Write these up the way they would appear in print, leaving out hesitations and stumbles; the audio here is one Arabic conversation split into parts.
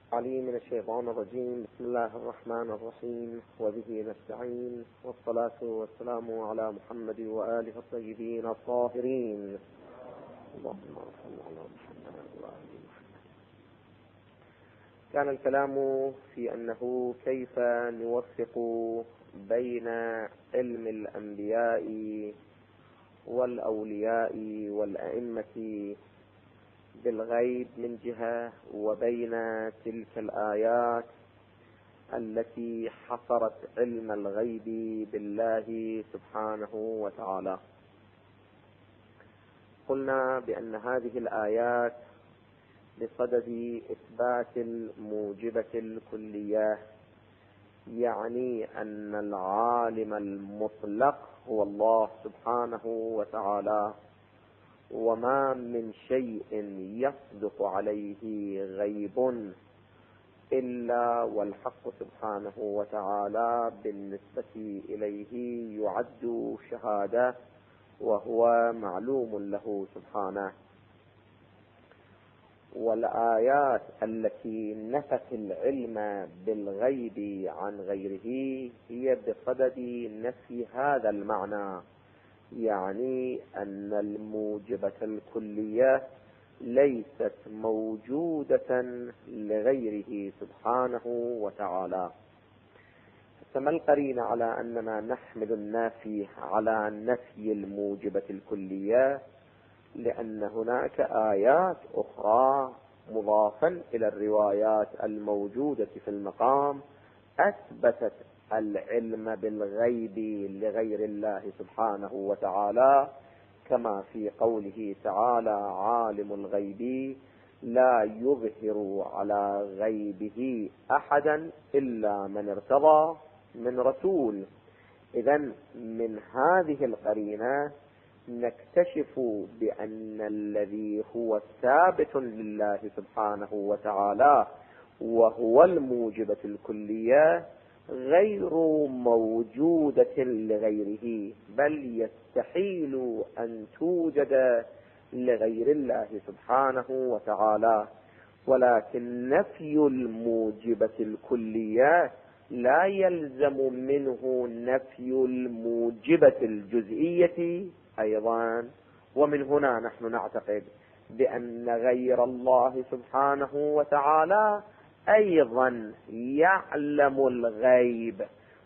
علي من الشيطان الرجيم. بسم الله الرحمن الرحيم، وبه نستعين، والصلاة والسلام على محمد وآله الطيبين الطاهرين. اللهم صل على محمد وآله محمد. كان الكلام في أنه كيف نوفق بين علم الأنبياء والأولياء والأئمة بالغيب من جهة، وبين تلك الآيات التي حصرت علم الغيب بالله سبحانه وتعالى. قلنا بأن هذه الآيات بصدد إثبات الموجبة الكلية، يعني أن العالم المطلق هو الله سبحانه وتعالى، وما من شيء يصدق عليه غيب إلا والحق سبحانه وتعالى بالنسبة إليه يعد شهادة، وهو معلوم له سبحانه. والآيات التي نفت العلم بالغيب عن غيره هي بصدد نفي هذا المعنى، يعني أن الموجبة الكلية ليست موجودة لغيره سبحانه وتعالى. فما القرين على أننا نحمل النافي على نفي الموجبة الكلية؟ لأن هناك آيات أخرى مضافا إلى الروايات الموجودة في المقام أثبتت العلم بالغيب لغير الله سبحانه وتعالى، كما في قوله تعالى: عالم الغيب لا يظهر على غيبه أحدا إلا من ارتضى من رسول. إذن من هذه القرينة نكتشف بأن الذي هو ثابت لله سبحانه وتعالى وهو الموجبة الكلية غير موجودة لغيره، بل يستحيل أن توجد لغير الله سبحانه وتعالى. ولكن نفي الموجبة الكلية لا يلزم منه نفي الموجبة الجزئية أيضا. ومن هنا نحن نعتقد بأن غير الله سبحانه وتعالى أيضا يعلم الغيب،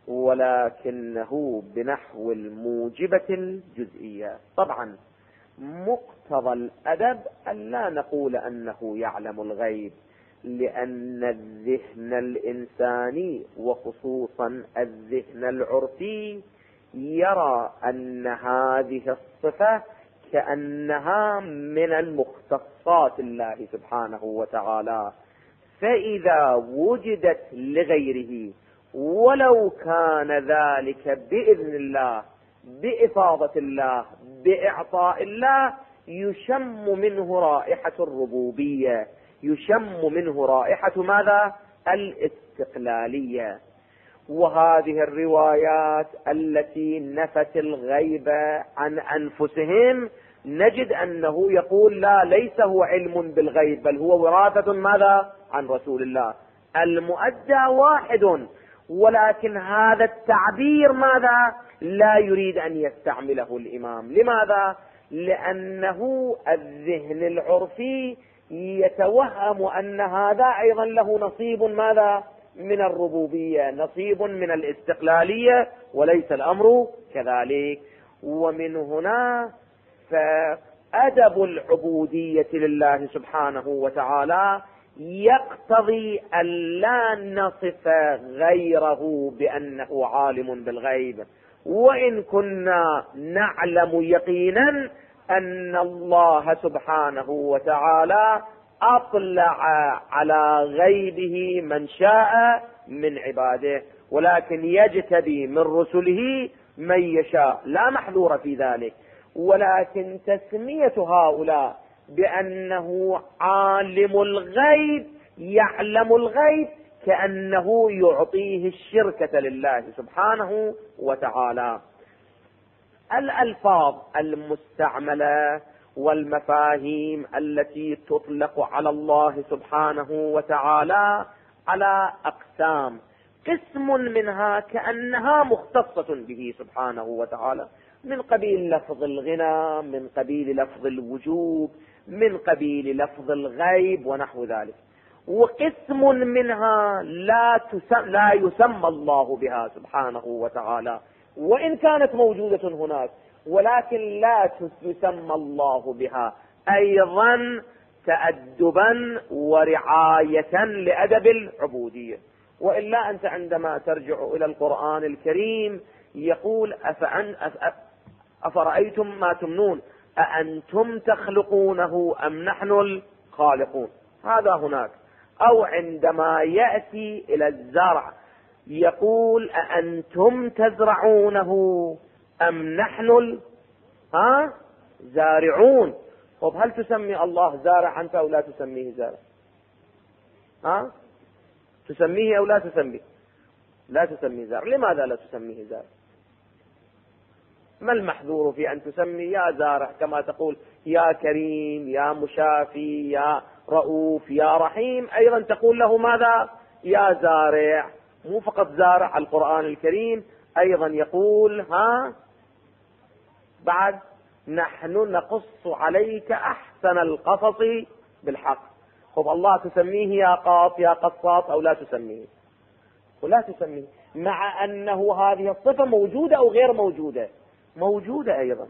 ولكنه بنحو الموجبة الجزئية. طبعا مقتضى الأدب أن لا نقول أنه يعلم الغيب، لأن الذهن الإنساني وخصوصا الذهن العرفي يرى أن هذه الصفة كأنها من المختصات الله سبحانه وتعالى، فإذا وجدت لغيره ولو كان ذلك بإذن الله، بإفاضة الله، بإعطاء الله، يشم منه رائحة الربوبية، يشم منه رائحة ماذا؟ الاستقلالية. وهذه الروايات التي نفت الغيب عن أنفسهم نجد أنه يقول لا، ليس هو علم بالغيب، بل هو وراثة ماذا؟ عن رسول الله. المؤدى واحد، ولكن هذا التعبير ماذا؟ لا يريد أن يستعمله الإمام. لماذا؟ لأنه الذهن العرفي يتوهم أن هذا أيضا له نصيب ماذا؟ من الربوبية، نصيب من الاستقلالية، وليس الأمر كذلك. ومن هنا فأدب العبودية لله سبحانه وتعالى يقتضي أن لا نصف غيره بأنه عالم بالغيب، وإن كنا نعلم يقينا أن الله سبحانه وتعالى أطلع على غيبه من شاء من عباده، ولكن يجتبي من رسله من يشاء، لا محذور في ذلك. ولكن تسمية هؤلاء بأنه عالم الغيب، يعلم الغيب، كأنه يعطيه الشركة لله سبحانه وتعالى. الألفاظ المستعملة والمفاهيم التي تطلق على الله سبحانه وتعالى على أقسام. قسم منها كأنها مختصة به سبحانه وتعالى، من قبيل لفظ الغنى، من قبيل لفظ الوجوب، من قبيل لفظ الغيب ونحو ذلك. وقسم منها لا يسمى الله بها سبحانه وتعالى، وإن كانت موجودة هناك، ولكن لا يسمى الله بها أيضا تأدبا ورعاية لأدب العبودية. وإلا أنت عندما ترجع إلى القرآن الكريم يقول أفرأيتم ما تمنون أأنتم تخلقونه أم نحن الخالقون، هذا هناك. أو عندما يأتي إلى الزرع يقول أأنتم تزرعونه أم نحن زارعون. طب هل تسمي الله زارع أنت أو لا تسميه زارع؟ تسميه أو لا تسميه؟ لا تسميه زارع. لماذا لا تسميه زارع؟ ما المحذور في أن تسمي يا زارع، كما تقول يا كريم، يا مشافي، يا رؤوف، يا رحيم، أيضا تقول له ماذا؟ يا زارع. مو فقط زارع، القرآن الكريم أيضا يقول بعد نحن نقص عليك أحسن القصص بالحق. خب الله تسميه يا قاص يا قصاص أو لا تسميه؟ ولا تسميه، مع أنه هذه الصفة موجودة أو غير موجودة؟ موجودة أيضا.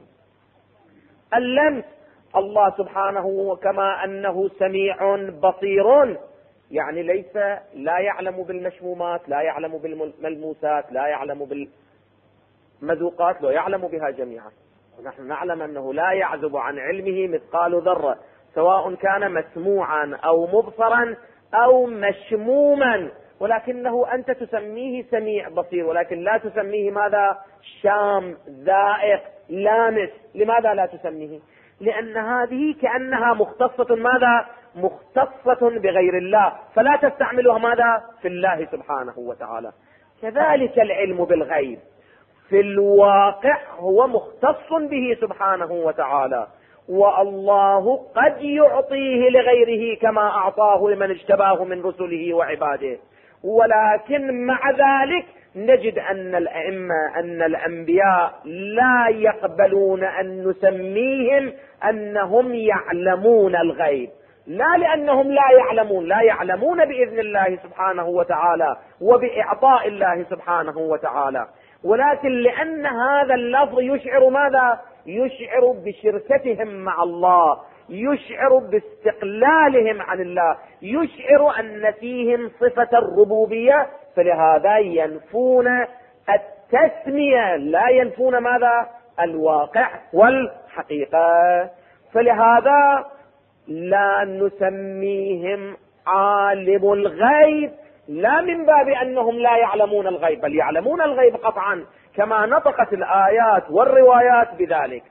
اللمس، الله سبحانه كما أنه سميع بصير، يعني ليس لا يعلم بالمشمومات، لا يعلم بالملموسات، لا يعلم بالمذوقات، لا يعلم بها جميعا. ونحن نعلم أنه لا يعزب عن علمه مثقال ذرة، سواء كان مسموعا أو مبصرا أو مشموما، ولكنه أنت تسميه سميع بصير، ولكن لا تسميه ماذا؟ شام، ذائق، لامس. لماذا لا تسميه؟ لأن هذه كأنها مختصة ماذا؟ مختصة بغير الله، فلا تستعملها ماذا؟ في الله سبحانه وتعالى. كذلك العلم بالغيب في الواقع هو مختص به سبحانه وتعالى، والله قد يعطيه لغيره كما أعطاه لمن اجتباه من رسله وعباده. ولكن مع ذلك نجد أن الأئمة، أن الأنبياء لا يقبلون أن نسميهم أنهم يعلمون الغيب، لا لأنهم لا يعلمون بإذن الله سبحانه وتعالى وبإعطاء الله سبحانه وتعالى، ولكن لأن هذا اللفظ يشعر ماذا؟ يشعر بشركتهم مع الله، يشعر باستقلالهم عن الله، يشعر أن فيهم صفة الربوبية، فلهذا ينفون التسمية، لا ينفون ماذا؟ الواقع والحقيقة. فلهذا لا نسميهم عالم الغيب، لا من باب أنهم لا يعلمون الغيب، بل يعلمون الغيب قطعا كما نطقت الآيات والروايات بذلك،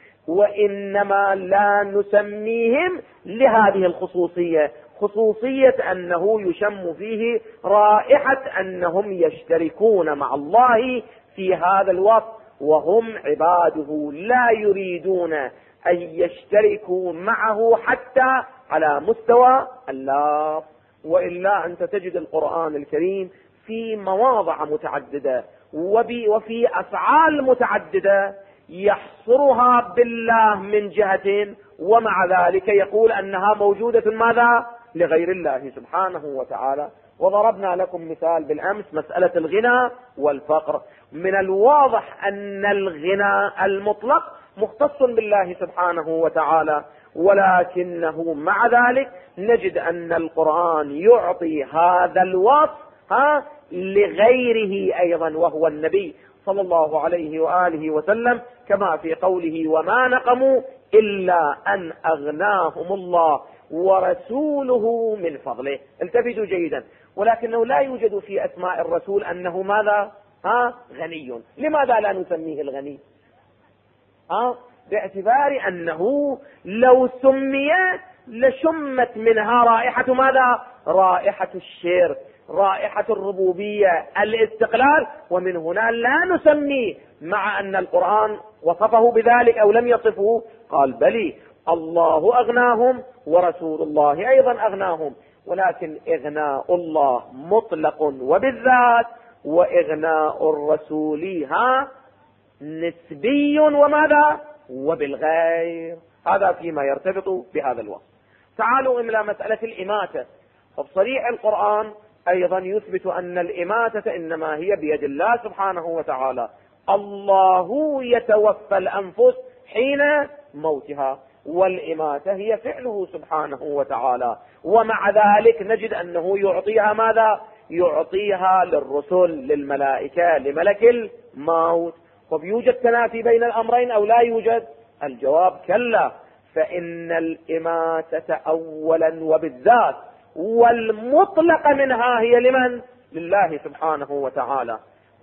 وإنما لا نسميهم لهذه الخصوصية، خصوصية أنه يشم فيه رائحة أنهم يشتركون مع الله في هذا الوصف، وهم عباده لا يريدون أن يشتركوا معه حتى على مستوى اللفظ. وإلا أنت تجد القرآن الكريم في مواضع متعددة وفي أفعال متعددة يحصرها بالله من جهة، ومع ذلك يقول أنها موجودة ماذا؟ لغير الله سبحانه وتعالى. وضربنا لكم مثال بالأمس، مسألة الغنى والفقر. من الواضح أن الغنى المطلق مختص بالله سبحانه وتعالى، ولكنه مع ذلك نجد أن القرآن يعطي هذا الوصف لغيره أيضا، وهو النبي صلى الله عليه وآله وسلم، كما في قوله وما نقموا إلا أن أغناهم الله ورسوله من فضله. التفتوا جيدا، ولكنه لا يوجد في أسماء الرسول أنه ماذا؟ غني. لماذا لا نسميه الغني؟ باعتبار أنه لو سمي لشمت منها رائحة ماذا؟ رائحة الشرك، رائحة الربوبية، الاستقلال، ومن هنا لا نسميه، مع أن القرآن وصفه بذلك أو لم يصفه؟ قال بلي، الله أغناهم ورسول الله أيضا أغناهم، ولكن إغناء الله مطلق وبالذات، وإغناء الرسول نسبي وماذا وبالغير. هذا فيما يرتبط بهذا الوصف. تعالوا إلى مسألة الإماتة. فبصريح القرآن أيضا يثبت أن الإماتة إنما هي بيد الله سبحانه وتعالى. الله يتوفى الأنفس حين موتها، والإماتة هي فعله سبحانه وتعالى. ومع ذلك نجد أنه يعطيها ماذا؟ يعطيها للرسل، للملائكة، لملك الموت. وبيوجد تنافي بين الأمرين أو لا يوجد؟ الجواب كلا، فإن الإماتة أولا وبالذات والمطلق منها هي لمن؟ لله سبحانه وتعالى.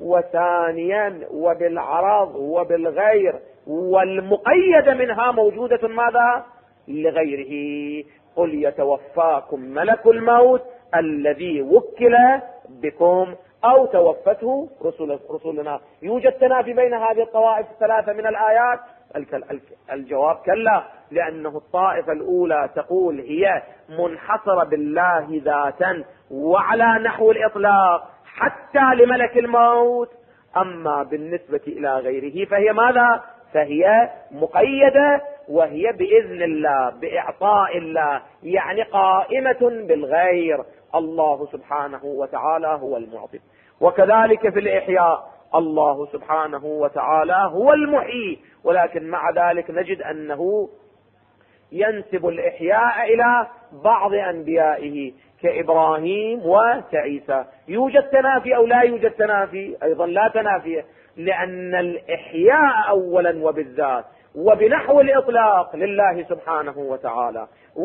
وثانيا وبالعرض وبالغير، والمقيد منها موجودة ماذا؟ لغيره. قل يتوفاكم ملك الموت الذي وكل بكم أو توفته رسلنا. يوجد تنافي بين هذه الطوائف الثلاثة من الآيات؟ الجواب كلا، لأنه الطائفة الأولى تقول هي منحصرة بالله ذاتا وعلى نحو الإطلاق حتى لملك الموت، أما بالنسبة إلى غيره فهي ماذا؟ فهي مقيدة، وهي بإذن الله، بإعطاء الله، يعني قائمة بالغير. الله سبحانه وتعالى هو المعطي. وكذلك في الإحياء الله سبحانه وتعالى هو المحيي، ولكن مع ذلك نجد أنه ينسب الإحياء إلى بعض أنبيائه كإبراهيم وكعيسى. يوجد تنافي أو لا يوجد تنافي؟ أيضا لا تنافي، لأن الإحياء أولا وبالذات وبنحو الإطلاق لله سبحانه وتعالى،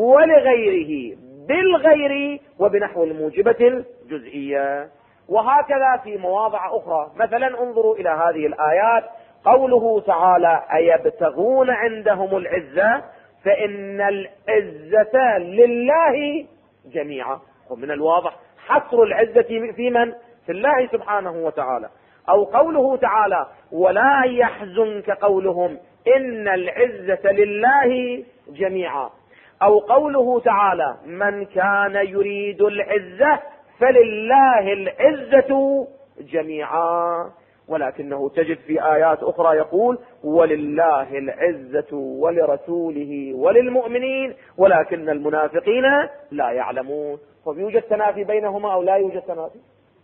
ولغيره بالغير وبنحو الموجبة الجزئية. وهكذا في مواضع أخرى. مثلا انظروا إلى هذه الآيات، قوله تعالى أيبتغون عندهم العزة فإن العزة لله جميعا. ومن الواضح حصر العزة في من؟ في الله سبحانه وتعالى. أو قوله تعالى ولا يحزنك قولهم إن العزة لله جميعا. أو قوله تعالى من كان يريد العزة فلله العزة جميعا. ولكنه تجد في آيات أخرى يقول ولله العزة ولرسوله وللمؤمنين ولكن المنافقين لا يعلمون. ويوجد تنافي بينهما أو لا يوجد تنافي؟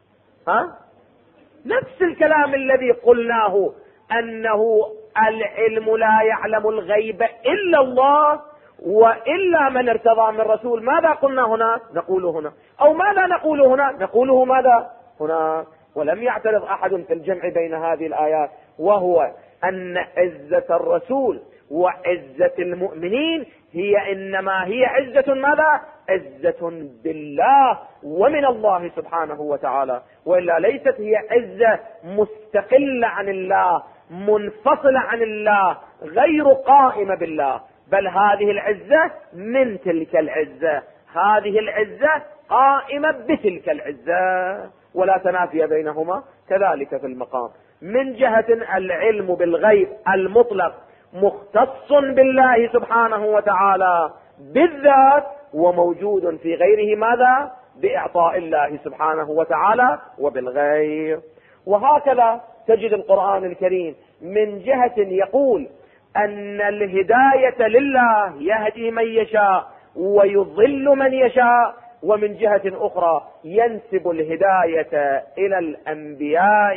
نفس الكلام الذي قلناه أنه العلم لا يعلم الغيب إلا الله وإلا من ارتضى من رسول. ماذا قلنا هنا؟ نقول هنا. أو ماذا نقول هنا؟ نقوله ماذا هنا. ولم يعترض أحد في الجمع بين هذه الآيات، وهو أن عزة الرسول وعزة المؤمنين هي إنما هي عزة ماذا؟ عزة بالله ومن الله سبحانه وتعالى، وإلا ليست هي عزة مستقلة عن الله منفصلة عن الله غير قائمة بالله، بل هذه العزة من تلك العزة، هذه العزة قائمة بتلك العزة، ولا تنافي بينهما. كذلك في المقام من جهة العلم بالغيب المطلق مختص بالله سبحانه وتعالى بالذات، وموجود في غيره ماذا؟ بإعطاء الله سبحانه وتعالى وبالغير. وهكذا تجد القرآن الكريم من جهة يقول أن الهداية لله يهدي من يشاء ويضل من يشاء، ومن جهة أخرى ينسب الهداية إلى الأنبياء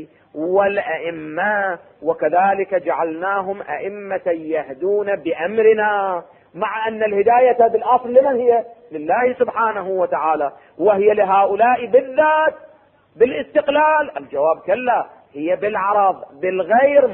والأئمة، وكذلك جعلناهم أئمة يهدون بأمرنا، مع أن الهداية بالأصل لمن هي؟ لله سبحانه وتعالى، وهي لهؤلاء بالذات بالاستقلال. الجواب كلا، هي بالعرض بالغير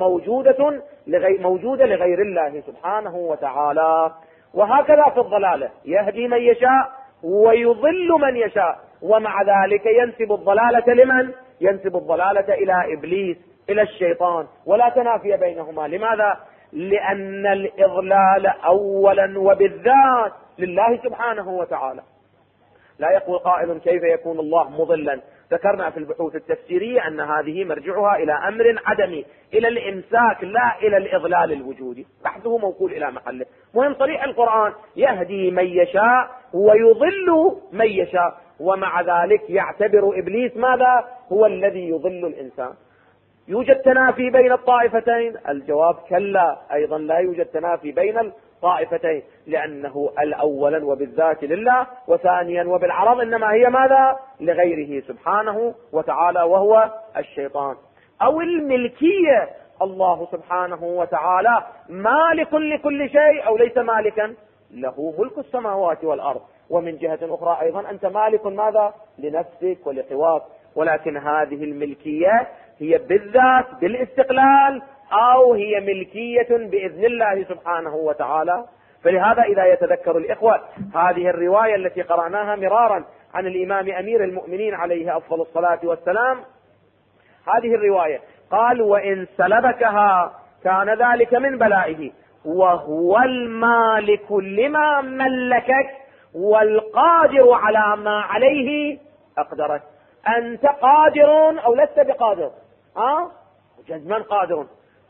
موجودة لغير الله سبحانه وتعالى. وهكذا في الضلالة يهدي من يشاء ويضل من يشاء، ومع ذلك ينسب الضلالة لمن؟ ينسب الضلالة إلى إبليس، إلى الشيطان، ولا تنافي بينهما. لماذا؟ لأن الإضلال أولا وبالذات لله سبحانه وتعالى. لا يقول قائل كيف يكون الله مضلا؟ ذكرنا في البحوث التفسيرية أن هذه مرجعها إلى أمر عدمي، إلى الإمساك لا إلى الإضلال الوجودي، بحثه موكول إلى محله. مهم صريح القرآن يهدي من يشاء ويضل من يشاء، ومع ذلك يعتبر إبليس ماذا؟ هو الذي يضل الإنسان. يوجد تنافي بين الطائفتين؟ الجواب كلا، أيضا لا يوجد تنافي بين الطائفتين، لأنه الأولا وبالذات لله، وثانيا وبالعرض إنما هي ماذا؟ لغيره سبحانه وتعالى وهو الشيطان. أو الملكية، الله سبحانه وتعالى مالك لكل شيء أو ليس مالكا؟ له ملك السماوات والأرض، ومن جهة أخرى أيضا أنت مالك ماذا؟ لنفسك ولقواك، ولكن هذه الملكية هي بالذات بالاستقلال أو هي ملكية بإذن الله سبحانه وتعالى. فلهذا إذا يتذكر الإخوة هذه الرواية التي قرأناها مرارا عن الإمام أمير المؤمنين عليه أفضل الصلاة والسلام، هذه الرواية قال: وإن سلبكها كان ذلك من بلائه، وهو المالك لما ملكك والقادر على ما عليه أقدرك. أنت قادر أو لست بقادر؟ جزما قادر،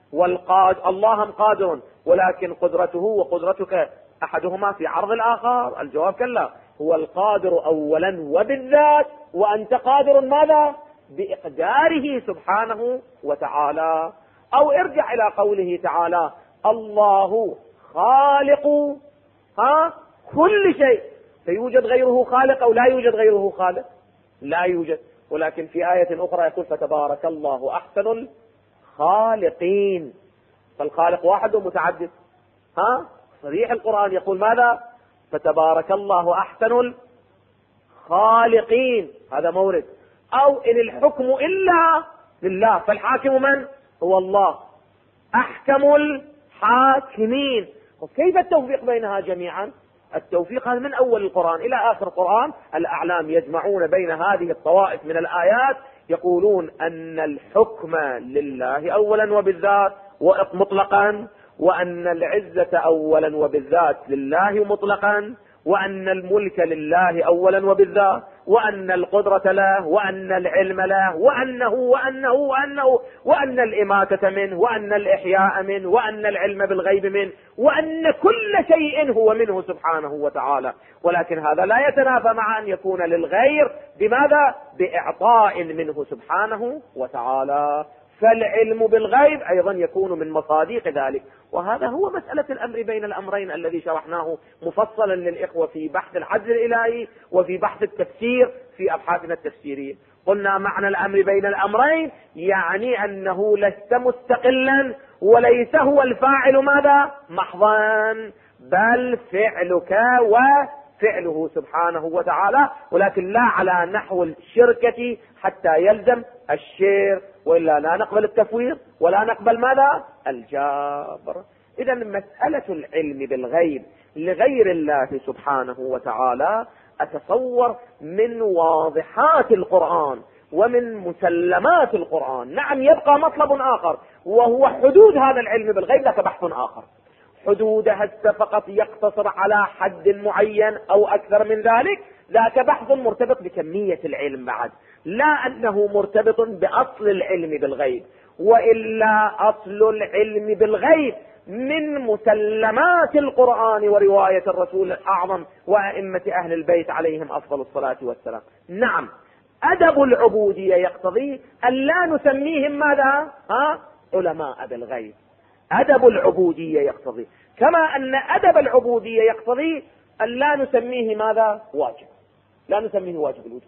الله قادر، ولكن قدرته وقدرتك أحدهما في عرض الآخر؟ الجواب كلا، هو القادر أولا وبالذات، وأنت قادر ماذا؟ بإقداره سبحانه وتعالى. أو ارجع إلى قوله تعالى: الله خالق كل شيء. فيوجد غيره خالق أو لا يوجد غيره خالق؟ لا يوجد. ولكن في آية أخرى يقول: فتبارك الله أحسن الخالقين. فالخالق واحد ومتعدد. صريح القرآن يقول ماذا؟ فتبارك الله أحسن الخالقين. هذا مورد. أو إن الحكم إلا لله، فالحاكم من؟ هو الله، أحكم الحاكمين. وكيف التوفيق بينها جميعا؟ التوفيق هذا من أول القرآن إلى آخر القرآن. الأعلام يجمعون بين هذه الطوائف من الآيات، يقولون أن الحكم لله أولا وبالذات مطلقا، وأن العزة أولا وبالذات لله مطلقا، وأن الملك لله أولا وبالذات، وأن القدرة له، وأن العلم له، وأن الإماتة منه، وأن الإحياء منه، وأن العلم بالغيب منه، وأن كل شيء هو منه سبحانه وتعالى. ولكن هذا لا يتنافى مع أن يكون للغير بماذا؟ بإعطاء منه سبحانه وتعالى. فالعلم بالغيب أيضا يكون من مصادق ذلك. وهذا هو مسألة الأمر بين الأمرين الذي شرحناه مفصلا للإخوة في بحث العجز الإلهي وفي بحث التفسير في أبحاثنا التفسيرية. قلنا معنى الأمر بين الأمرين يعني أنه لست مستقلا، وليس هو الفاعل ماذا؟ محضا، بل فعلك وفعله سبحانه وتعالى، ولكن لا على نحو الشركة حتى يلزم الشير، وإلا لا نقبل التفويض ولا نقبل ماذا؟ الجبر. إذا مسألة العلم بالغيب لغير الله سبحانه وتعالى أتصور من واضحات القرآن ومن مسلمات القرآن. نعم، يبقى مطلب آخر وهو حدود هذا العلم بالغيب، لك بحث آخر. حدودها فقط يقتصر على حد معين أو أكثر من ذلك، ذاك بحث مرتبط بكمية العلم بعد، لا أنه مرتبط بأصل العلم بالغيب. وإلا أصل العلم بالغيب من مسلمات القرآن ورواية الرسول الأعظم وأئمة أهل البيت عليهم أفضل الصلاة والسلام. نعم، أدب العبودية يقتضي أن لا نسميهم ماذا؟ علماء بالغيب. أدب العبودية يقتضي، كما أن أدب العبودية يقتضي أن لا نسميه ماذا؟ واجب. لا نسميه واجب الوجود،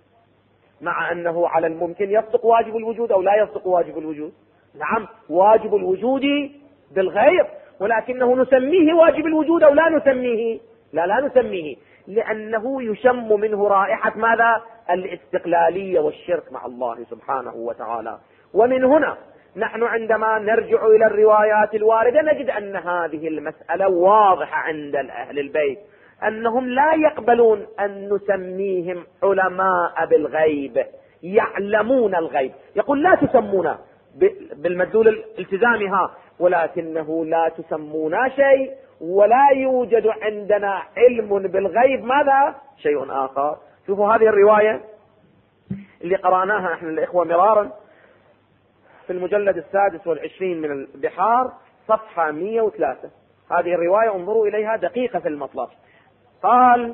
مع أنه على الممكن يصدق واجب الوجود أو لا يصدق واجب الوجود. نعم، واجب الوجود بالغير، ولكنه نسميه واجب الوجود أو لا نسميه؟ لا نسميه، لأنه يشم منه رائحة ماذا؟ الاستقلالية والشرك مع الله سبحانه وتعالى. ومن هنا نحن عندما نرجع إلى الروايات الواردة نجد أن هذه المسألة واضحة عند أهل البيت، أنهم لا يقبلون أن نسميهم علماء بالغيب، يعلمون الغيب. يقول لا تسمونا بالمدلول الالتزامها، ولكنه لا تسمونا شيء، ولا يوجد عندنا علم بالغيب ماذا؟ شيء آخر. شوفوا هذه الرواية اللي قرأناها نحن الإخوة مرارا في المجلد 26 من البحار صفحة 103. هذه الرواية انظروا إليها دقيقة في المطلب. قال: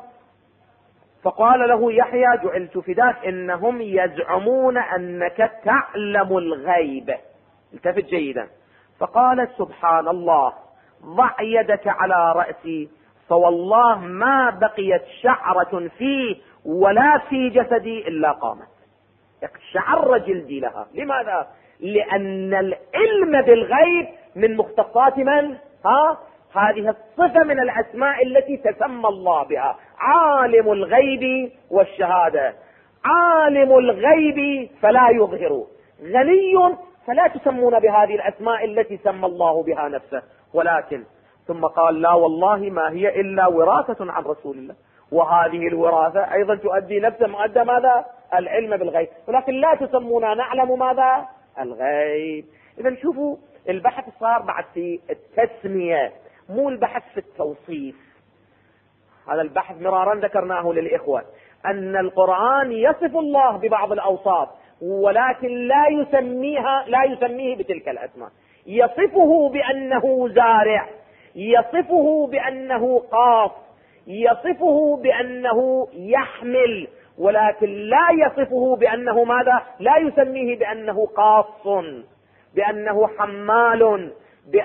فقال له يحيى: جعلت فداك، إنهم يزعمون أنك تعلم الغيب. التفت جيدا. فقال: سبحان الله، ضع يدك على رأسي، فوالله ما بقيت شعرة فيه ولا في جسدي إلا قامت. اقشعر جلدي لها. لماذا؟ لأن العلم بالغيب من مختصات من؟ هذه الصفة من الأسماء التي تسمى الله بها، عالم الغيب والشهادة. عالم الغيب فلا يظهر، غني فلا تسمون بهذه الأسماء التي سمى الله بها نفسه. ولكن ثم قال: لا والله ما هي إلا وراثة عن رسول الله، وهذه الوراثة أيضا تؤدي نفس مؤدى ماذا؟ العلم بالغيب، ولكن لا تسمونا نعلم ماذا؟ الغيب. إذا شوفوا البحث صار بعد في التسمية، مو البحث في التوصيف. هذا البحث مرارا ذكرناه للإخوة، أن القرآن يصف الله ببعض الأوصاف ولكن لا يسميه بتلك الأسماء. يصفه بأنه زارع، يصفه بأنه قاص، يصفه بأنه يحمل، ولكن لا يصفه بأنه ماذا؟ لا يسميه بأنه قاص، بأنه حمال،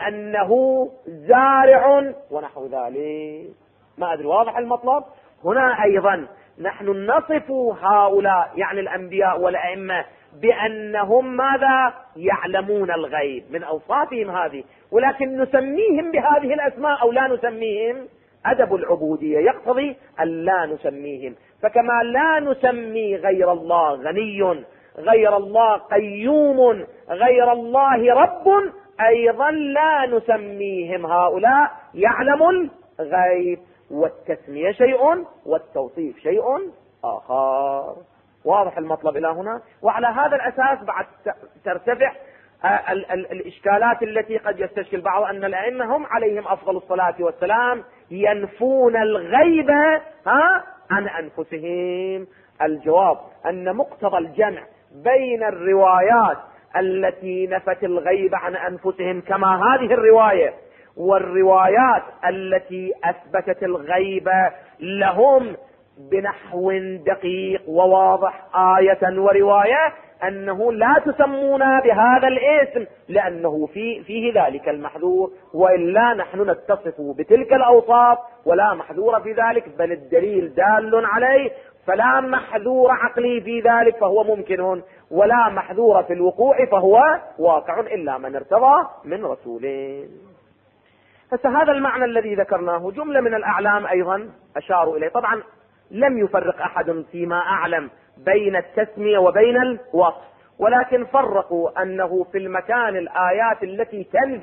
بأنه زارع ونحو ذلك. ما أدري واضح المطلب؟ هنا أيضا نحن نصف هؤلاء يعني الأنبياء والأئمة بأنهم ماذا؟ يعلمون الغيب، من أوصافهم هذه، ولكن نسميهم بهذه الأسماء أو لا نسميهم. أدب العبودية يقتضي أن لا نسميهم. فكما لا نسمي غير الله غني، غير الله قيوم، غير الله رب، أيضا لا نسميهم هؤلاء يعلم الغيب. والتسمية شيء والتوصيف شيء آخر. واضح المطلب إلى هنا؟ وعلى هذا الأساس بعد ترتفع الإشكالات التي قد يستشكل بعض أن الأئمة هم عليهم أفضل الصلاة والسلام ينفون الغيب عن أنفسهم. الجواب أن مقتضى الجمع بين الروايات التي نفت الغيب عن أنفسهم كما هذه الرواية والروايات التي أثبتت الغيب لهم بنحو دقيق وواضح آية ورواية، أنه لا تسمونا بهذا الاسم لأنه فيه ذلك المحذور، وإلا نحن نتصف بتلك الأوصاف ولا محذور في ذلك، بل الدليل دال عليه، فلا محذور عقلي في ذلك فهو ممكن، ولا محذور في الوقوع فهو واقع إلا من ارتضى من رسوله. فهذا المعنى الذي ذكرناه جملة من الأعلام أيضا أشاروا إليه. طبعا لم يفرق أحد فيما أعلم بين التسمية وبين الوصف، ولكن فرقوا أنه في المكان الآيات التي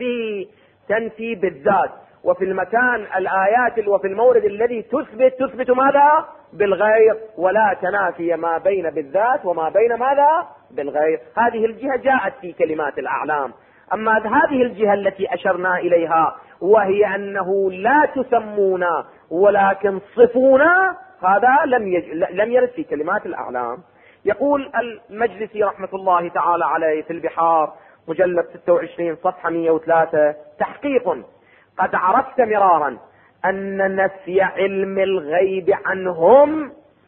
تنفي بالذات، وفي المكان الآيات وفي المورد الذي تثبت ماذا؟ بالغير، ولا تنافي ما بين بالذات وما بين ماذا؟ بالغير. هذه الجهة جاءت في كلمات الأعلام. أما هذه الجهة التي أشرنا إليها وهي أنه لا تسمونا ولكن صفونا، هذا لم يرد في كلمات الأعلام. يقول المجلسي رحمة الله تعالى عليه في البحار مجلد 26 صفحة 103: تحقيق: قد عرفت مرارا أن نفي علم الغيب عنهم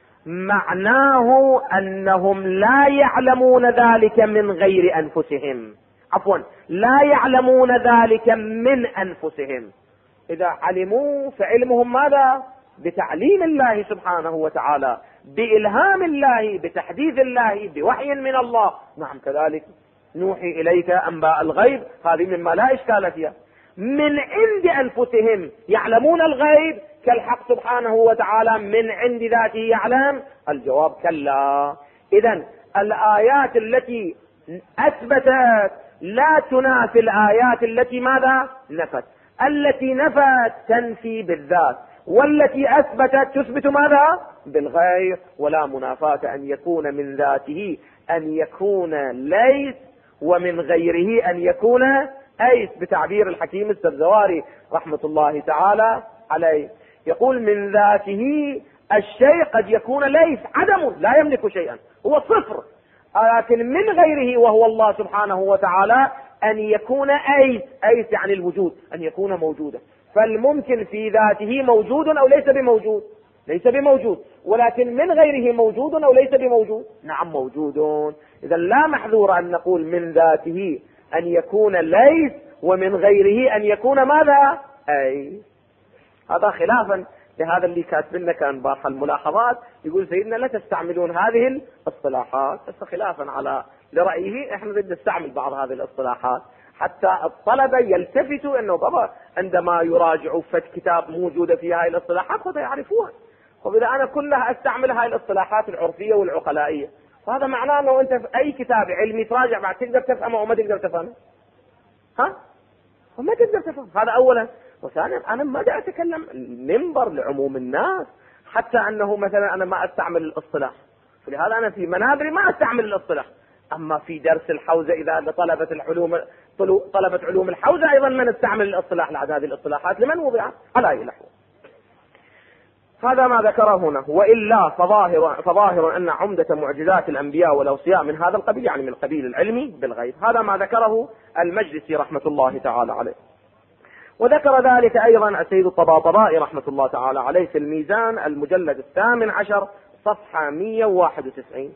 معناه أنهم لا يعلمون ذلك من غير أنفسهم، لا يعلمون ذلك من أنفسهم. إذا علموا فعلمهم ماذا؟ بتعليم الله سبحانه وتعالى، بإلهام الله، بتحديث الله، بوحي من الله. نعم كذلك نوحي إليك أنباء الغيب، هذه مما لا إشكال فيها. من عند أنفسهم يعلمون الغيب كالحق سبحانه وتعالى من عند ذاته يعلم؟ الجواب كلا. إذن الآيات التي أثبتت لا تنافي الآيات التي ماذا؟ نفت. التي نفت تنفي بالذات، والتي أثبتت تثبت ماذا؟ بالغير. ولا منافاة أن يكون من ذاته أن يكون ليس، ومن غيره أن يكون أيس، بتعبير الحكيم السبزواري رحمة الله تعالى عليه. يقول من ذاته الشيء قد يكون ليس، عدم، لا يملك شيئا، هو صفر، لكن من غيره وهو الله سبحانه وتعالى أن يكون أيس يعني الوجود، أن يكون موجودا. فالممكن في ذاته موجود أو ليس بموجود، ليس بموجود، ولكن من غيره موجود أو ليس بموجود، نعم موجود. إذا لا محذور أن نقول من ذاته أن يكون ليس، ومن غيره أن يكون ماذا؟ أي. هذا خلافا لهذا اللي كاتب لنا كان باح الملاحظات، يقول سيدنا لا تستعملون هذه الاصطلاحات، بس خلافا على لرأيه احنا بدنا نستعمل بعض هذه الاصطلاحات حتى الطلبة يلتفتوا انه بابا عندما يراجعوا فت كتاب موجودة فيها هذه الاصطلاحات خذها يعرفوها. وإذا أنا كلها أستعمل هاي الاصطلاحات العرفية والعقلائية، فهذا معناه أنه أنت في أي كتاب علمي تراجع بعد تقدر تفهمه أو ما تقدر تفهمه. وما تقدر تفهم. هذا أولا. وثانيا أنا ما دا أتكلم منبر لعموم الناس، حتى أنه مثلا أنا ما أستعمل الاصطلاح، فلهذا أنا في منابري ما أستعمل الاصطلاح. أما في درس الحوزة إذا لطلبة العلوم طلبة علوم الحوزة أيضا ما نستعمل الاصطلاح لعد هذه الاصطلاحات لمن وضعت على أي نحو. هذا ما ذكره هنا. وإلا فظاهر أن عمدة معجزات الأنبياء والأوصياء من هذا القبيل، يعني من القبيل العلمي بالغيب. هذا ما ذكره المجلسي رحمة الله تعالى عليه. وذكر ذلك أيضا السيد الطباطبائي رحمة الله تعالى عليه في الميزان المجلد 18 صفحة 191.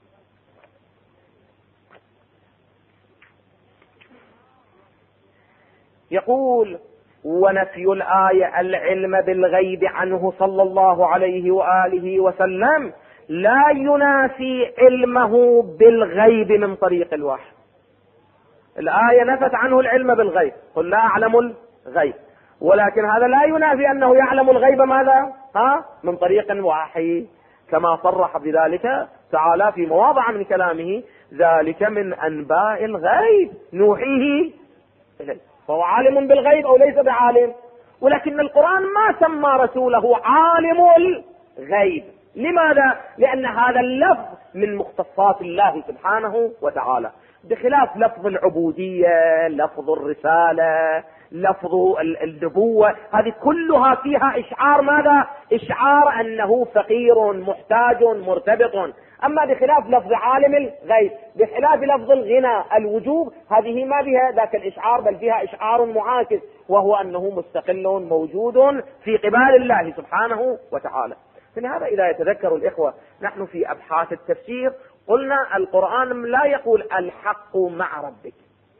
يقول: ونفي الآية العلم بالغيب عنه صلى الله عليه وآله وسلم لا ينافي علمه بالغيب من طريق الوحي. الآية نفت عنه العلم بالغيب، قل لا أعلم الغيب، ولكن هذا لا ينافي أنه يعلم الغيب ماذا؟ من طريق الوحي، كما صرح بذلك تعالى في مواضع من كلامه: ذلك من أنباء الغيب نوحيه إليه. فهو عالم بالغيب أو ليس بعالم؟ ولكن القرآن ما سمى رسوله عالم الغيب. لماذا؟ لأن هذا اللفظ من مختصات الله سبحانه وتعالى، بخلاف لفظ العبودية، لفظ الرسالة، لفظ النبوة، هذه كلها فيها إشعار ماذا؟ إشعار أنه فقير محتاج مرتبط. أما بخلاف لفظ عالم الغيب، بخلاف لفظ الغنى الوجوب، هذه ما بها ذاك الإشعار، بل فيها إشعار معاكس، وهو أنه مستقل موجود في قبال الله سبحانه وتعالى. فلهذا إذا يتذكر الإخوة نحن في أبحاث التفسير قلنا القرآن لا يقول الحق مع ربك،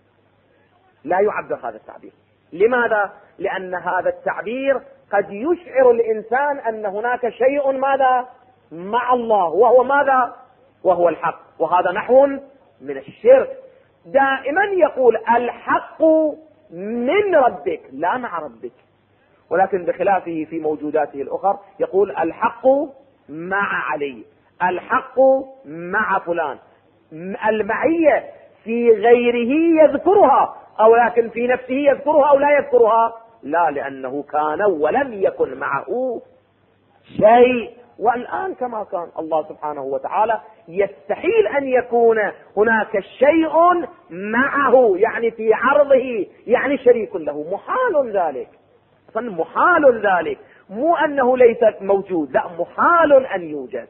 لا يعبر هذا التعبير. لماذا؟ لأن هذا التعبير قد يشعر الإنسان أن هناك شيء ماذا؟ مع الله، وهو ماذا؟ وهو الحق، وهذا نحو من الشرك. دائما يقول الحق من ربك لا مع ربك، ولكن بخلافه في موجوداته الأخرى يقول الحق مع علي، الحق مع فلان. المعية في غيره يذكرها، أو لكن في نفسه يذكرها أو لا يذكرها؟ لا، لأنه كان ولم يكن معه شيء. والآن كما كان الله سبحانه وتعالى يستحيل أن يكون هناك شيء معه، يعني في عرضه، يعني شريك له، محال ذلك، محال ذلك، مو أنه ليس موجود، لا، محال أن يوجد.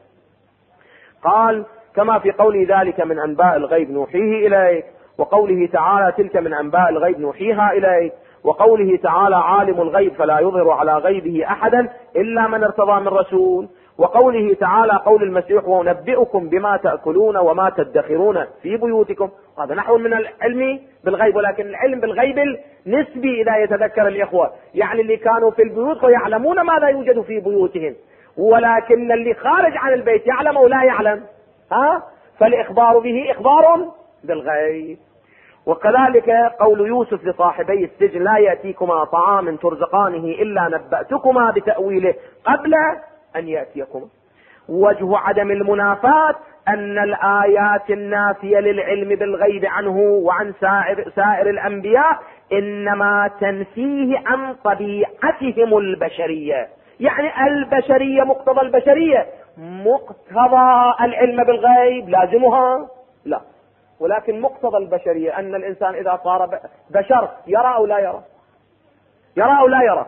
قال: كما في قوله ذلك من أنباء الغيب نوحيه إليك، وقوله تعالى تلك من أنباء الغيب نوحيها إليك، وقوله تعالى عالم الغيب فلا يظهر على غيبه أحدا إلا من ارتضى من رسول، وقوله تعالى قول المسيح ونبئكم بما تأكلون وما تدخرون في بيوتكم. هذا نحو من العلم بالغيب، ولكن العلم بالغيب النسبي إذا يتذكر الإخوة، يعني اللي كانوا في البيوت ويعلمون ماذا يوجد في بيوتهم، ولكن اللي خارج عن البيت يعلم أو لا يعلم؟ فالإخبار به إخبار بالغيب. وكذلك قول يوسف لصاحبي السجن لا يأتيكما طعام ترزقانه إلا نبأتكما بتأويله قبل أن يأتيكما. وجه عدم المنافاة أن الآيات النافية للعلم بالغيب عنه وعن سائر الأنبياء إنما تنفيه عن طبيعتهم البشرية، يعني البشرية، مقتضى البشرية، مقتضى العلم بالغيب لازمها؟ لا، ولكن مقتضى البشرية أن الإنسان إذا صار بشر يرى أو لا يرى؟ يرى أو لا يرى؟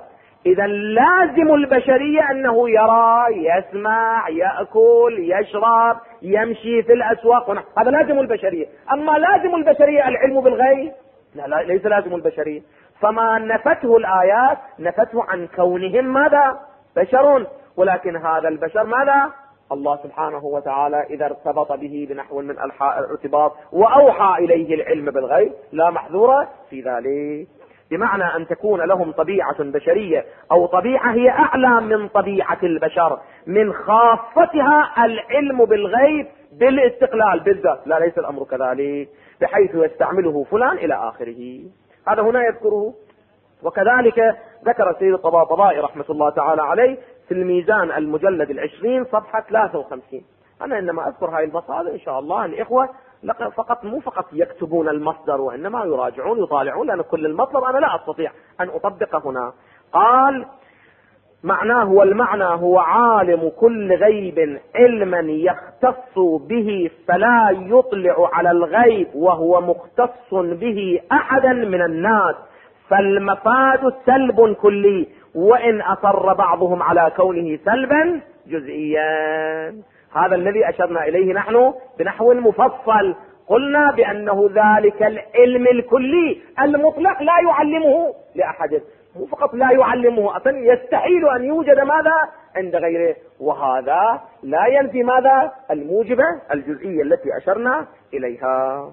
إذا لازم البشرية أنه يرى، يسمع، يأكل، يشرب، يمشي في الأسواق، هذا لازم البشرية. أما لازم البشرية العلم بالغيب؟ لا، ليس لازم البشرية. فما نفته الآيات نفته عن كونهم ماذا؟ بشر. ولكن هذا البشر ماذا؟ الله سبحانه وتعالى إذا ارتبط به بنحو من الارتباط وأوحى إليه العلم بالغيب لا محذور في ذلك، بمعنى أن تكون لهم طبيعة بشرية أو طبيعة هي أعلى من طبيعة البشر، من خاصتها العلم بالغيب بالاستقلال بالذات. لا، ليس الأمر كذلك بحيث يستعمله فلان إلى آخره. هذا هنا يذكره. وكذلك ذكر السيد الطباطبائي رحمة الله تعالى عليه في الميزان المجلد 20 صفحة 53. أنا إنما أذكر هاي المصادر إن شاء الله الإخوة مو فقط يكتبون المصدر، وإنما يراجعون يطالعون، لأن كل المطلب أنا لا أستطيع أن أطبقه هنا. قال: معناه والمعنى هو عالم كل غيب علما يختص به فلا يطلع على الغيب وهو مختص به أحدا من الناس، فالمفاد سلب كلي وإن أصر بعضهم على كونه سلبا جزئيا. هذا الذي أشرنا إليه نحن بنحو مفصل. قلنا بأنه ذلك العلم الكلي المطلق لا يعلمه لأحد، مو فقط لا يعلمه، أصلا يستحيل أن يوجد ماذا عند غيره، وهذا لا ينفي ماذا؟ الموجبة الجزئية التي أشرنا إليها.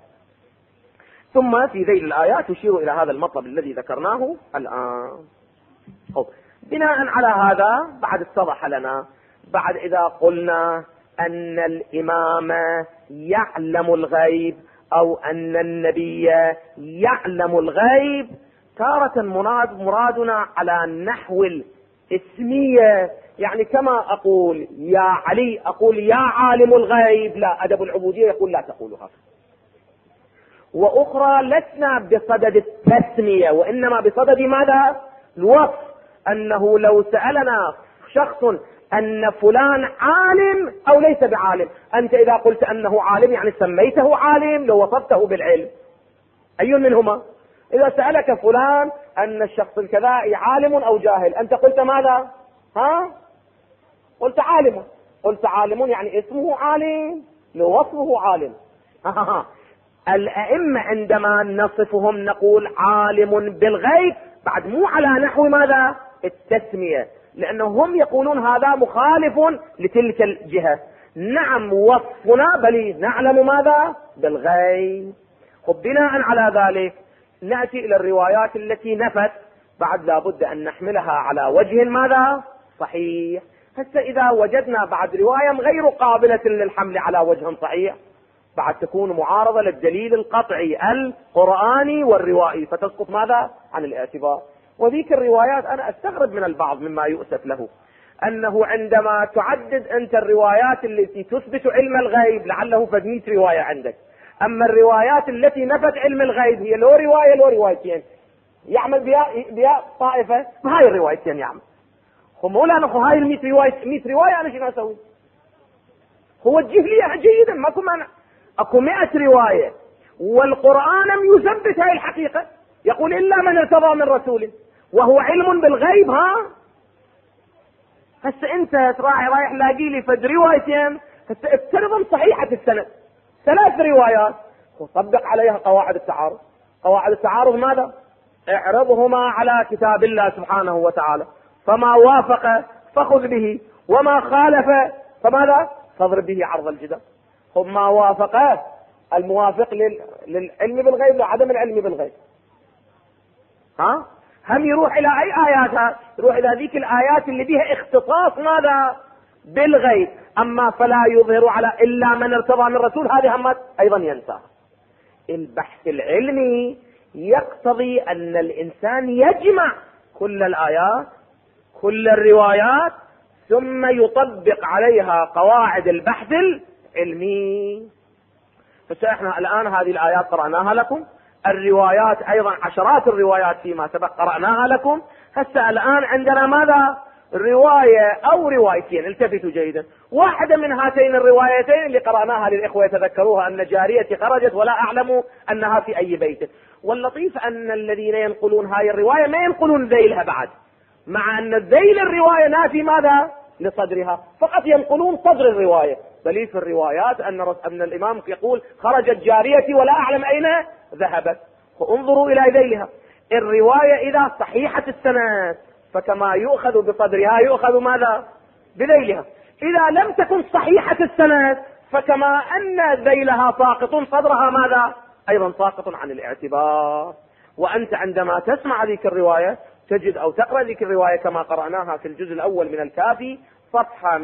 ثم في ذيل الآيات تشير إلى هذا المطلب الذي ذكرناه الآن. بناء على هذا بعد اتضح لنا، بعد إذا قلنا أن الإمام يعلم الغيب أو أن النبي يعلم الغيب، تارة مرادنا على نحو الاسمية، يعني كما أقول يا علي أقول يا عالم الغيب، لا، أدب العبودية يقول لا تقولها. وأخرى لسنا بصدد التسمية وإنما بصدد ماذا؟ الوصف، أنه لو سألنا شخص أن فلان عالم أو ليس بعالم، أنت إذا قلت أنه عالم يعني سميته عالم لو وصفته بالعلم، أي منهما؟ إذا سألك فلان أن الشخص الكذا عالم أو جاهل، أنت قلت ماذا؟ قلت عالم. قلت عالم يعني اسمه عالم لو وصفه عالم. الأئمة عندما نصفهم نقول عالم بالغيب، بعد مو على نحو ماذا؟ التسمية، لأنهم يقولون هذا مخالف لتلك الجهة. نعم وصفنا بل نعلم ماذا؟ بالغيب. بناء على ذلك نأتي إلى الروايات التي نفت، بعد لابد أن نحملها على وجه ماذا؟ صحيح. هسه إذا وجدنا بعد رواية غير قابلة للحمل على وجه صحيح، بعد تكون معارضة للدليل القطعي القرآني والروائي، فتسقط ماذا؟ عن الاعتبار. وذيك الروايات أنا أستغرب من البعض مما يؤسف له، أنه عندما تعدد أنت الروايات التي تثبت علم الغيب لعله فد 100 رواية عندك، أما الروايات التي نفت علم الغيب هي لو رواية لو روايتين، يعمل بها طائفة بهاي الروايتين يعمل. مولانا هاي 100 رواية أنا شنو أسوي؟ هو تجيب لي جيدا، ماكو مانع. أكو 100 رواية والقرآن لم يثبت هاي الحقيقة، يقول إلا من ارتضى من رسوله وهو علم بالغيب. هسه أنت رايح لاقي لي فد روايتين، هسه افترض صحيحة السند 3 روايات وطبق عليها قواعد التعارض. قواعد التعارض ماذا؟ اعرضهما على كتاب الله سبحانه وتعالى، فما وافق فخذ به وما خالف فماذا؟ فاضرب به عرض الجدل. ما وافق الموافق للعلم بالغيب لعدم العلم بالغيب، هم يروح الى اي ايات؟ يروح الى ذيك الايات اللي بها اختصاص ماذا؟ بالغيب. اما فلا يظهر على الا من ارتضى من رسول، هذه همت ايضا ينسى. البحث العلمي يقتضي ان الانسان يجمع كل الايات كل الروايات ثم يطبق عليها قواعد البحث العلمي. فاحنا الان هذه الايات قرأناها لكم، الروايات ايضا عشرات الروايات فيما سبق قرأناها لكم. هسه الان عندنا ماذا؟ رواية او روايتين، التفتوا جيدا. واحدة من هاتين الروايتين اللي قرأناها للإخوة يتذكروها، أن جارية خرجت ولا أعلم أنها في أي بيت. واللطيف أن الذين ينقلون هاي الرواية ما ينقلون ذيلها بعد، مع أن ذيل الرواية نافي ماذا؟ لصدرها، فقط ينقلون صدر الرواية. دليل في الروايات أن الإمام يقول خرجت جاريتي ولا أعلم أين ذهبت، فانظروا إلى ذيلها. الرواية إذا صحيحة السند فكما يؤخذ بصدرها يؤخذ ماذا؟ بذيلها. إذا لم تكن صحيحة السند فكما أن ذيلها ساقط صدرها ماذا؟ أيضا ساقط عن الاعتبار. وأنت عندما تسمع ذيك الرواية تجد أو تقرأ ذيك الرواية كما قرأناها في الجزء الأول من الكافي صفحة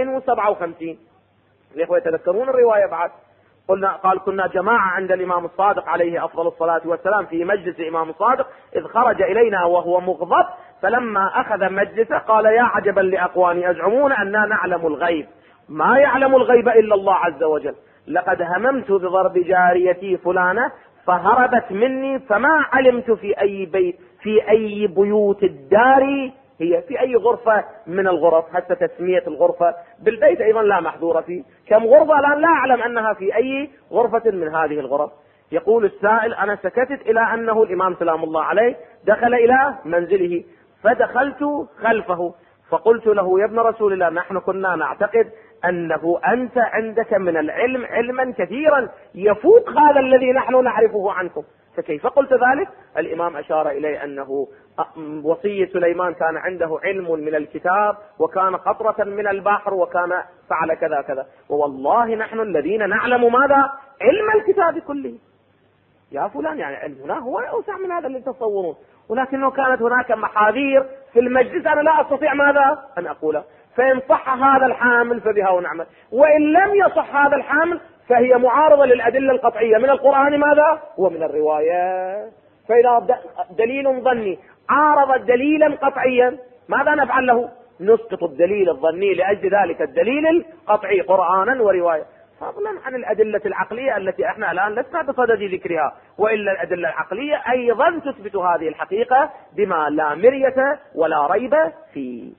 257. الإخوة يتذكرون الرواية بعد؟ قال كنا جماعة عند الإمام الصادق عليه أفضل الصلاة والسلام في مجلس الإمام الصادق إذ خرج إلينا وهو مغضب، فلما أخذ مجلسه قال يا عجبا لأقواني يزعمون أننا نعلم الغيب، ما يعلم الغيب إلا الله عز وجل، لقد هممت بضرب جاريتي فلانة فهربت مني فما علمت في أي بيت في أي بيوت الدار هي، في أي غرفة من الغرف، حتى تسمية الغرفة بالبيت أيضا لا محظورة فيه، كم غرفة الآن لا أعلم أنها في أي غرفة من هذه الغرف. يقول السائل أنا سكتت إلى أنه الإمام سلام الله عليه دخل إلى منزله، فدخلت خلفه فقلت له يا ابن رسول الله نحن كنا نعتقد أنه أنت عندك من العلم علما كثيرا يفوق هذا الذي نحن نعرفه عنكم، فكيف قلت ذلك؟ الإمام أشار إليه أنه وصي سليمان كان عنده علم من الكتاب وكان قطرة من البحر وكان فعل كذا كذا، ووالله نحن الذين نعلم ماذا؟ علم الكتاب كله. يا فلان يعني علمنا هو أوسع من هذا اللي تصورون، ولكنه كانت هناك محاذير في المجلس أنا لا أستطيع ماذا؟ أن أقوله، فإن صح هذا الحامل فبها ونعمت، وإن لم يصح هذا الحامل فهي معارضة للأدلة القطعية من القرآن ماذا؟ ومن الرواية. فإذا دليل ظني عارض دليلا قطعيا ماذا نفعل له؟ نسقط الدليل الظني لأجل ذلك الدليل القطعي قرآنا ورواية، فضلا عن الأدلة العقلية التي احنا الآن لسنا بصدد ذكرها، وإلا الأدلة العقلية أيضا تثبت هذه الحقيقة بما لا مرية ولا ريب فيه.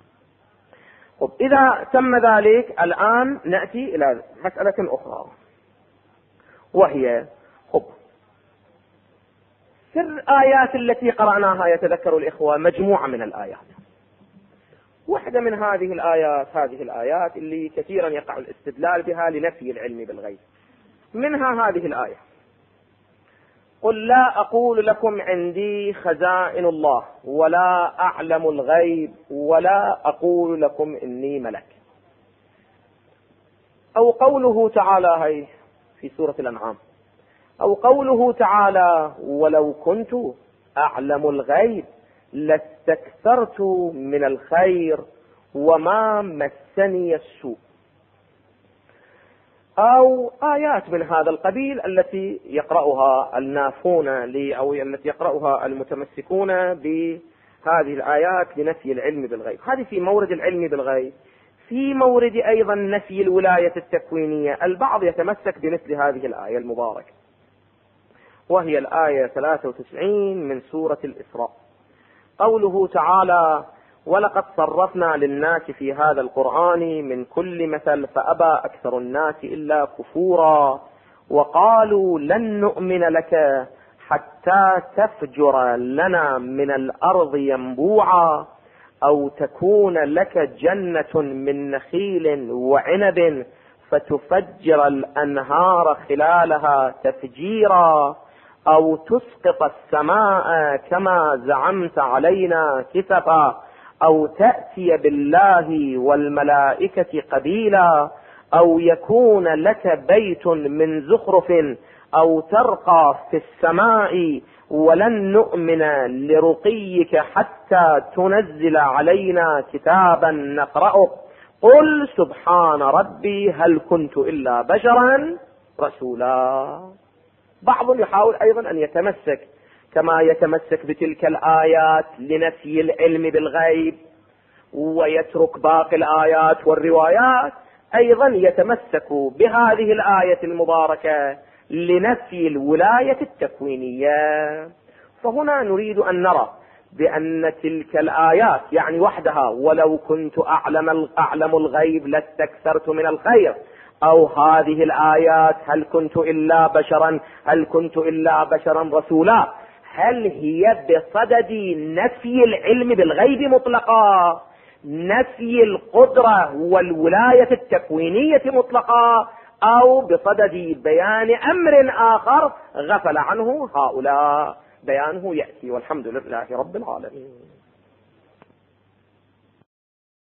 طب إذا تم ذلك الآن نأتي إلى مسألة أخرى، وهي في الآيات التي قرأناها يتذكر الإخوة مجموعة من الآيات. واحدة من هذه الآيات اللي كثيرا يقع الاستدلال بها لنفي العلم بالغيب، منها هذه الآية قل لا أقول لكم عندي خزائن الله ولا أعلم الغيب ولا أقول لكم إني ملك. أو قوله تعالى هي في سورة الأنعام، أو قوله تعالى ولو كنت أعلم الغيب لاستكثرت من الخير وما مسني السوء. أو آيات من هذا القبيل التي يقرأها النافون أو التي يقرأها المتمسكون بهذه الآيات لنفي العلم بالغيب. هذه في مورد العلم بالغيب. في مورد أيضا نفي الولاية التكوينية البعض يتمسك بمثل هذه الآية المباركة، وهي الآية 93 من سورة الإسراء، قوله تعالى ولقد صرفنا للناس في هذا القرآن من كل مثل فأبى أكثر الناس إلا كفورا وقالوا لن نؤمن لك حتى تفجر لنا من الأرض ينبوعا أو تكون لك جنة من نخيل وعنب فتفجر الأنهار خلالها تفجيرا أو تسقط السماء كما زعمت علينا كسفا أو تأتي بالله والملائكة قبيلا أو يكون لك بيت من زخرف أو ترقى في السماء ولن نؤمن لرقيك حتى تنزل علينا كتابا نقرأه قل سبحان ربي هل كنت إلا بشرا رسولا. بعض يحاول أيضا أن يتمسك كما يتمسك بتلك الآيات لنفي العلم بالغيب ويترك باقي الآيات والروايات، أيضا يتمسك بهذه الآية المباركة لنفي الولاية التكوينية. فهنا نريد أن نرى بأن تلك الآيات يعني وحدها ولو كنت أعلم الغيب لاستكثرت من الخير، أو هذه الآيات هل كنت إلا بشرا رسولا، هل هي بصدد نفي العلم بالغيب مطلقا، نفي القدرة والولاية التكوينية مطلقا، أو بصدد بيان أمر آخر غفل عنه هؤلاء؟ بيانه يأتي، والحمد لله رب العالمين.